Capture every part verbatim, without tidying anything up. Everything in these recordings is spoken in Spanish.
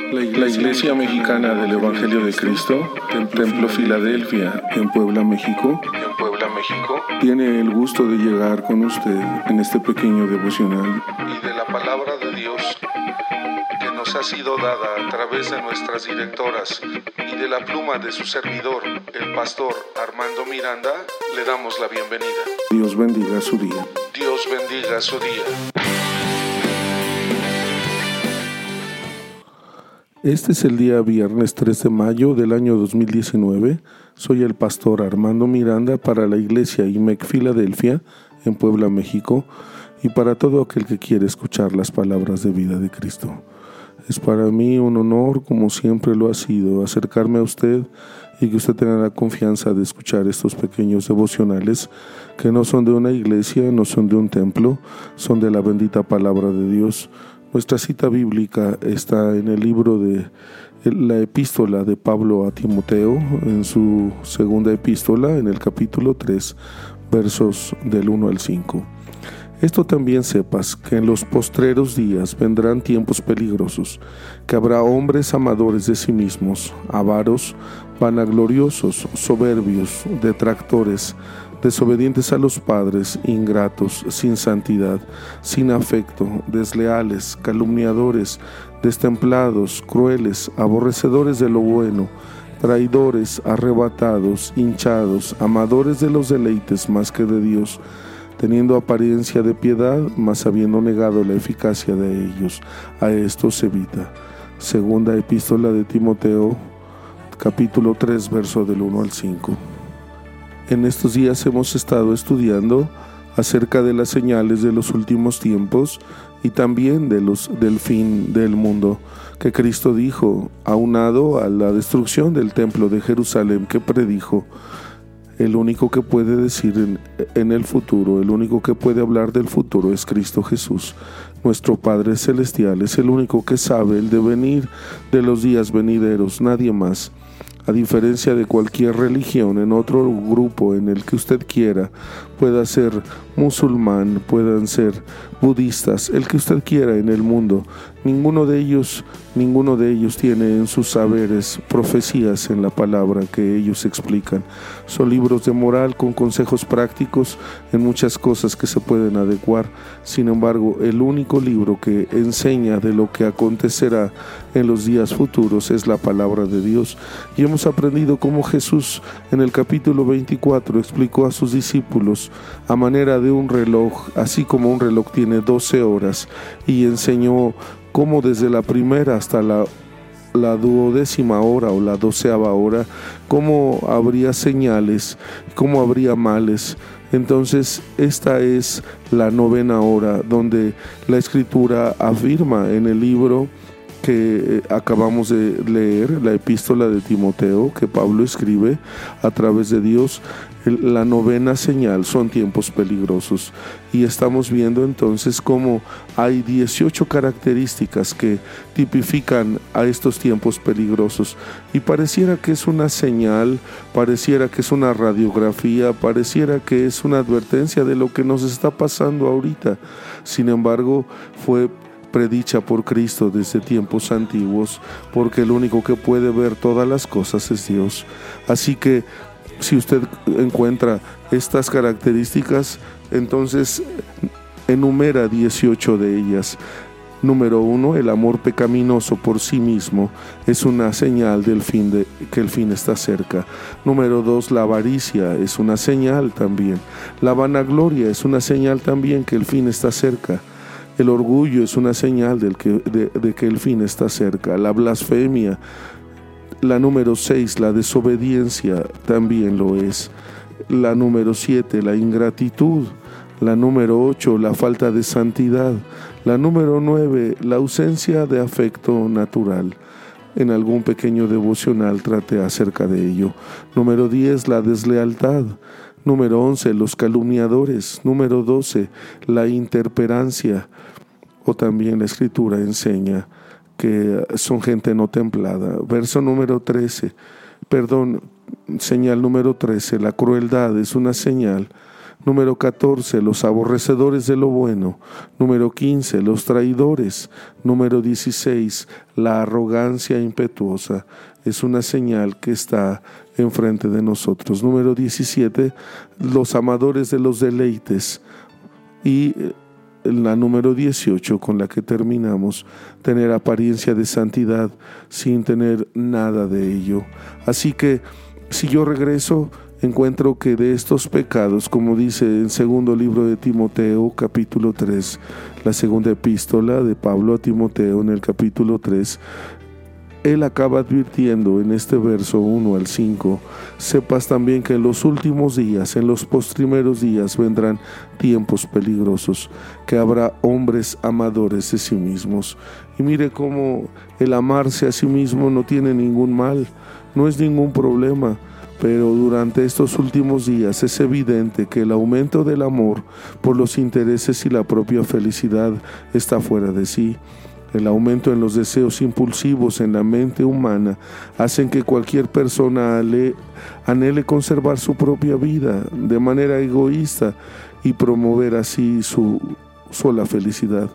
La Iglesia Mexicana del Evangelio de Cristo, Templo Filadelfia, en Puebla, México, en Puebla, México, tiene el gusto de llegar con usted en este pequeño devocional y de la palabra de Dios que nos ha sido dada a través de nuestras directoras y de la pluma de su servidor, el pastor Armando Miranda. Le damos la bienvenida. Dios bendiga su día. Dios bendiga su día. Este es el día viernes tres de mayo del año dos mil diecinueve. Soy el pastor Armando Miranda para la Iglesia I M E C Filadelfia en Puebla, México, y para todo aquel que quiere escuchar las palabras de vida de Cristo. Es para mí un honor, como siempre lo ha sido, acercarme a usted y que usted tenga la confianza de escuchar estos pequeños devocionales que no son de una iglesia, no son de un templo, son de la bendita palabra de Dios. Nuestra cita bíblica está en el libro de la epístola de Pablo a Timoteo, en su segunda epístola, en el capítulo tres, versos del uno al cinco. Esto también sepas, que en los postreros días vendrán tiempos peligrosos, que habrá hombres amadores de sí mismos, avaros, vanagloriosos, soberbios, detractores, desobedientes a los padres, ingratos, sin santidad, sin afecto, desleales, calumniadores, destemplados, crueles, aborrecedores de lo bueno, traidores, arrebatados, hinchados, amadores de los deleites más que de Dios, teniendo apariencia de piedad, mas habiendo negado la eficacia de ellos. A estos evita. Segunda epístola de Timoteo, capítulo tres, verso del uno al cinco. En estos días hemos estado estudiando acerca de las señales de los últimos tiempos y también de los, del fin del mundo, que Cristo dijo, aunado a la destrucción del templo de Jerusalén que predijo. El único que puede decir en, en el futuro, el único que puede hablar del futuro es Cristo Jesús. Nuestro Padre Celestial es el único que sabe el devenir de los días venideros, nadie más. A diferencia de cualquier religión, en otro grupo en el que usted quiera, pueda ser musulmán, puedan ser budistas, el que usted quiera en el mundo, ninguno de ellos, ninguno de ellos tiene en sus saberes profecías en la palabra que ellos explican. Son libros de moral con consejos prácticos en muchas cosas que se pueden adecuar. Sin embargo, el único libro que enseña de lo que acontecerá en los días futuros es la palabra de Dios. Y hemos aprendido cómo Jesús en el capítulo veinticuatro explicó a sus discípulos a manera de un reloj, así como un reloj tiene doce horas, y enseñó cómo desde la primera hasta la, la duodécima hora o la doceava hora, cómo habría señales, cómo habría males. Entonces esta es la novena hora, donde la Escritura afirma en el libro que acabamos de leer, la epístola de Timoteo, que Pablo escribe a través de Dios, la novena señal son tiempos peligrosos. Y estamos viendo entonces cómo hay dieciocho características que tipifican a estos tiempos peligrosos. Y pareciera que es una señal, pareciera que es una radiografía, pareciera que es una advertencia de lo que nos está pasando ahorita. Sin embargo, fue predicha por Cristo desde tiempos antiguos, porque el único que puede ver todas las cosas es Dios. Así que si usted encuentra estas características, entonces enumera dieciocho de ellas. Número uno, el amor pecaminoso por sí mismo es una señal del fin de, que el fin está cerca. Número dos, la avaricia es una señal también. La vanagloria es una señal también que el fin está cerca. El orgullo es una señal del que, de, de que el fin está cerca. La blasfemia. La número seis, la desobediencia, también lo es. La número siete, la ingratitud. La número ocho, la falta de santidad. La número nueve, la ausencia de afecto natural. En algún pequeño devocional trate acerca de ello. Número diez, la deslealtad. Número once, los calumniadores. Número doce, la interperancia. O también la Escritura enseña que son gente no templada. Verso número trece, perdón, señal número trece, la crueldad es una señal. Número catorce, los aborrecedores de lo bueno. Número quince, los traidores. Número dieciséis, la arrogancia impetuosa. Es una señal que está enfrente de nosotros. Número diecisiete, los amadores de los deleites. Y la número dieciocho, con la que terminamos, tener apariencia de santidad sin tener nada de ello. Así que, si yo regreso, encuentro que de estos pecados, como dice en segundo libro de Timoteo, capítulo tres, la segunda epístola de Pablo a Timoteo en el capítulo tres, él acaba advirtiendo en este verso uno al cinco, sepas también que en los últimos días, en los postrimeros días, vendrán tiempos peligrosos, que habrá hombres amadores de sí mismos. Y mire cómo el amarse a sí mismo no tiene ningún mal, no es ningún problema. Pero durante estos últimos días es evidente que el aumento del amor por los intereses y la propia felicidad está fuera de sí. El aumento en los deseos impulsivos en la mente humana hacen que cualquier persona ale, anhele conservar su propia vida de manera egoísta y promover así su sola felicidad.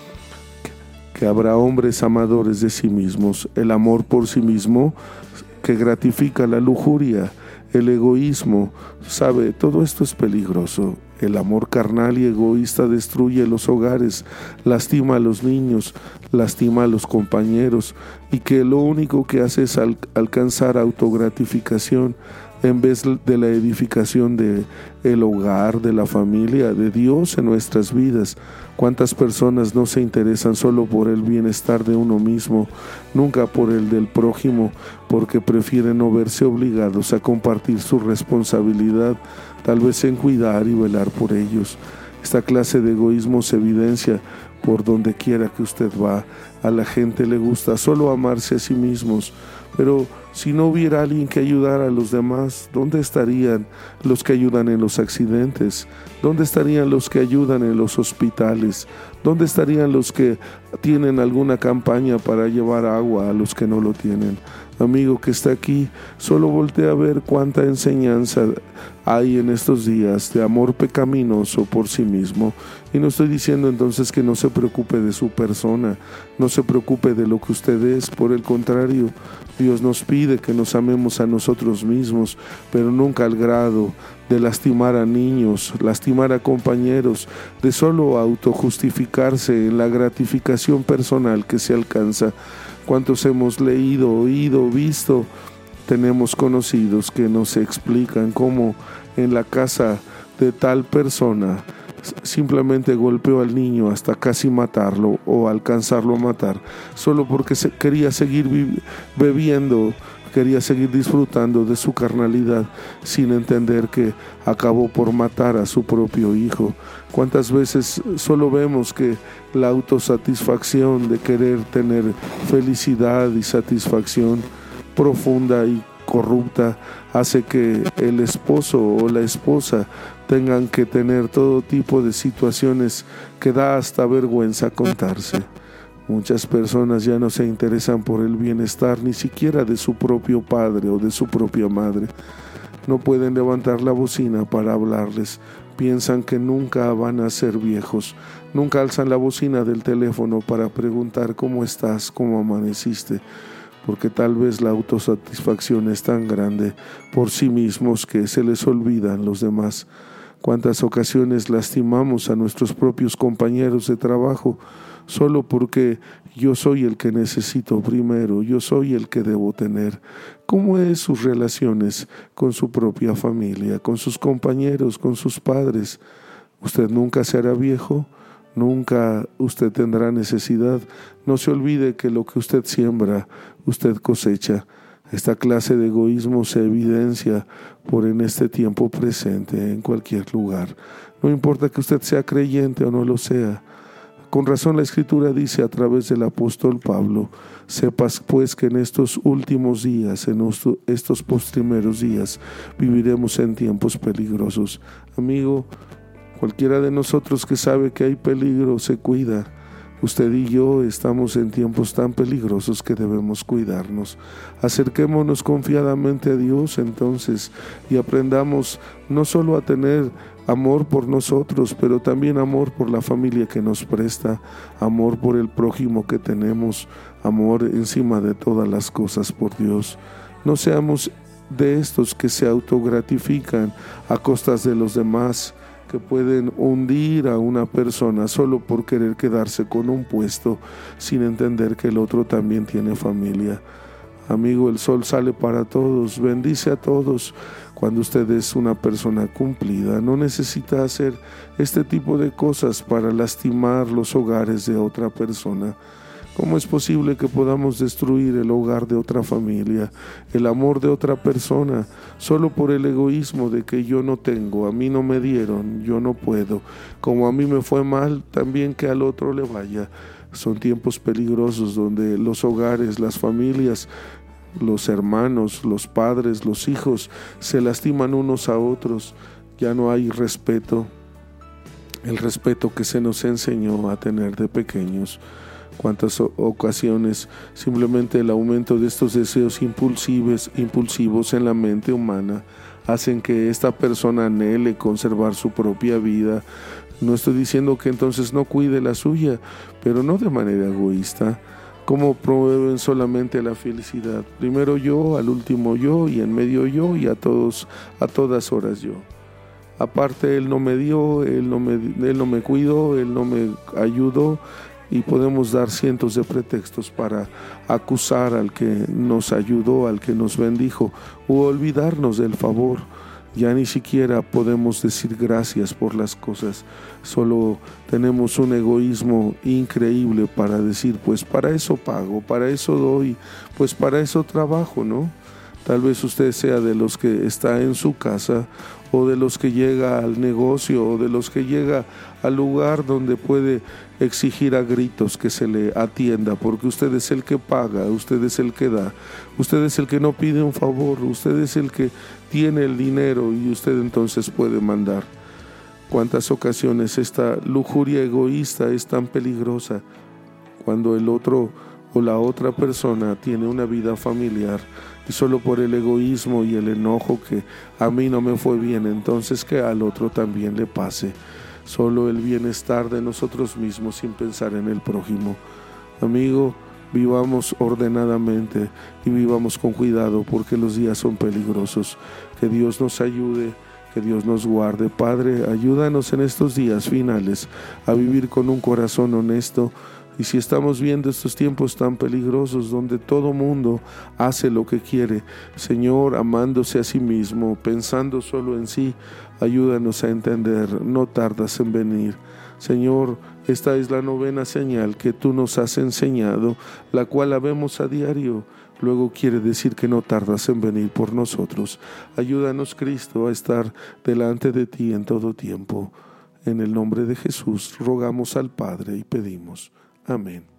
Que habrá hombres amadores de sí mismos, el amor por sí mismo que gratifica la lujuria, el egoísmo, sabe, todo esto es peligroso. El amor carnal y egoísta destruye los hogares, lastima a los niños, lastima a los compañeros, y que lo único que hace es al- alcanzar autogratificación en vez de la edificación de el hogar, de la familia, de Dios en nuestras vidas. ¿Cuántas personas no se interesan solo por el bienestar de uno mismo, nunca por el del prójimo, porque prefieren no verse obligados a compartir su responsabilidad, tal vez en cuidar y velar por ellos? Esta clase de egoísmo se evidencia por donde quiera que usted va. A la gente le gusta solo amarse a sí mismos, pero si no hubiera alguien que ayudara a los demás, ¿dónde estarían los que ayudan en los accidentes? ¿Dónde estarían los que ayudan en los hospitales? ¿Dónde estarían los que tienen alguna campaña para llevar agua a los que no lo tienen? Amigo que está aquí, solo voltea a ver cuánta enseñanza hay en estos días de amor pecaminoso por sí mismo. Y no estoy diciendo entonces que no se preocupe de su persona, no se preocupe de lo que usted es. Por el contrario, Dios nos pide que nos amemos a nosotros mismos, pero nunca al grado de lastimar a niños, lastimar a compañeros, de solo autojustificarse en la gratificación personal que se alcanza. ¿Cuántos hemos leído, oído, visto? Tenemos conocidos que nos explican cómo en la casa de tal persona simplemente golpeó al niño hasta casi matarlo o alcanzarlo a matar, solo porque se quería seguir bebiendo, quería seguir disfrutando de su carnalidad, sin entender que acabó por matar a su propio hijo. ¿Cuántas veces solo vemos que la autosatisfacción de querer tener felicidad y satisfacción profunda y corrupta hace que el esposo o la esposa tengan que tener todo tipo de situaciones que da hasta vergüenza contarse? Muchas personas ya no se interesan por el bienestar ni siquiera de su propio padre o de su propia madre. No pueden levantar la bocina para hablarles. Piensan que nunca van a ser viejos. Nunca alzan la bocina del teléfono para preguntar cómo estás, cómo amaneciste, porque tal vez la autosatisfacción es tan grande por sí mismos que se les olvidan los demás. ¿Cuántas ocasiones lastimamos a nuestros propios compañeros de trabajo solo porque yo soy el que necesito primero, yo soy el que debo tener? ¿Cómo es sus relaciones con su propia familia, con sus compañeros, con sus padres? ¿Usted nunca se hará viejo? Nunca usted tendrá necesidad. No se olvide que lo que usted siembra, usted cosecha. Esta clase de egoísmo se evidencia por en este tiempo presente, en cualquier lugar. No importa que usted sea creyente o no lo sea. Con razón la Escritura dice a través del apóstol Pablo: sepas pues que en estos últimos días, en estos postrimeros días, viviremos en tiempos peligrosos. Amigo, cualquiera de nosotros que sabe que hay peligro se cuida, Usted y yo estamos en tiempos tan peligrosos que debemos cuidarnos. Acerquémonos confiadamente a Dios entonces y aprendamos no solo a tener amor por nosotros, pero también amor por la familia que nos presta, amor por el prójimo que tenemos, amor encima de todas las cosas por Dios. No seamos de estos que se autogratifican a costas de los demás, que pueden hundir a una persona solo por querer quedarse con un puesto, sin entender que el otro también tiene familia. Amigo, el sol sale para todos, bendice a todos. Cuando usted es una persona cumplida, no necesita hacer este tipo de cosas para lastimar los hogares de otra persona. ¿Cómo es posible que podamos destruir el hogar de otra familia, el amor de otra persona, solo por el egoísmo de que yo no tengo, a mí no me dieron, yo no puedo, como a mí me fue mal, también que al otro le vaya? Son tiempos peligrosos donde los hogares, las familias, los hermanos, los padres, los hijos se lastiman unos a otros. Ya no hay respeto, el respeto que se nos enseñó a tener de pequeños. Cuántas ocasiones simplemente el aumento de estos deseos impulsivos, impulsivos en la mente humana hacen que esta persona anhele conservar su propia vida. No estoy diciendo que entonces no cuide la suya, pero no de manera egoísta. ¿Cómo promueven solamente la felicidad? Primero yo, al último yo, y en medio yo, y a todos, a todas horas yo. Aparte, él no me dio, él no me, él no me cuidó, él no me ayudó. Y podemos dar cientos de pretextos para acusar al que nos ayudó, al que nos bendijo, o olvidarnos del favor. Ya ni siquiera podemos decir gracias por las cosas. Solo tenemos un egoísmo increíble para decir, pues para eso pago, para eso doy, pues para eso trabajo, ¿no? Tal vez usted sea de los que está en su casa, o de los que llega al negocio, o de los que llega al lugar donde puede exigir a gritos que se le atienda, porque usted es el que paga, usted es el que da, usted es el que no pide un favor, usted es el que tiene el dinero y usted entonces puede mandar. ¿Cuántas ocasiones esta lujuria egoísta es tan peligrosa cuando el otro o la otra persona tiene una vida familiar y solo por el egoísmo y el enojo que a mí no me fue bien, entonces que al otro también le pase? Solo el bienestar de nosotros mismos sin pensar en el prójimo. Amigo, vivamos ordenadamente y vivamos con cuidado porque los días son peligrosos. Que Dios nos ayude, que Dios nos guarde. Padre, ayúdanos en estos días finales a vivir con un corazón honesto. Y si estamos viendo estos tiempos tan peligrosos donde todo mundo hace lo que quiere, Señor, amándose a sí mismo, pensando solo en sí, ayúdanos a entender, no tardas en venir. Señor, esta es la novena señal que tú nos has enseñado, la cual la vemos a diario. Luego quiere decir que no tardas en venir por nosotros. Ayúdanos, Cristo, a estar delante de ti en todo tiempo. En el nombre de Jesús rogamos al Padre y pedimos. Amén.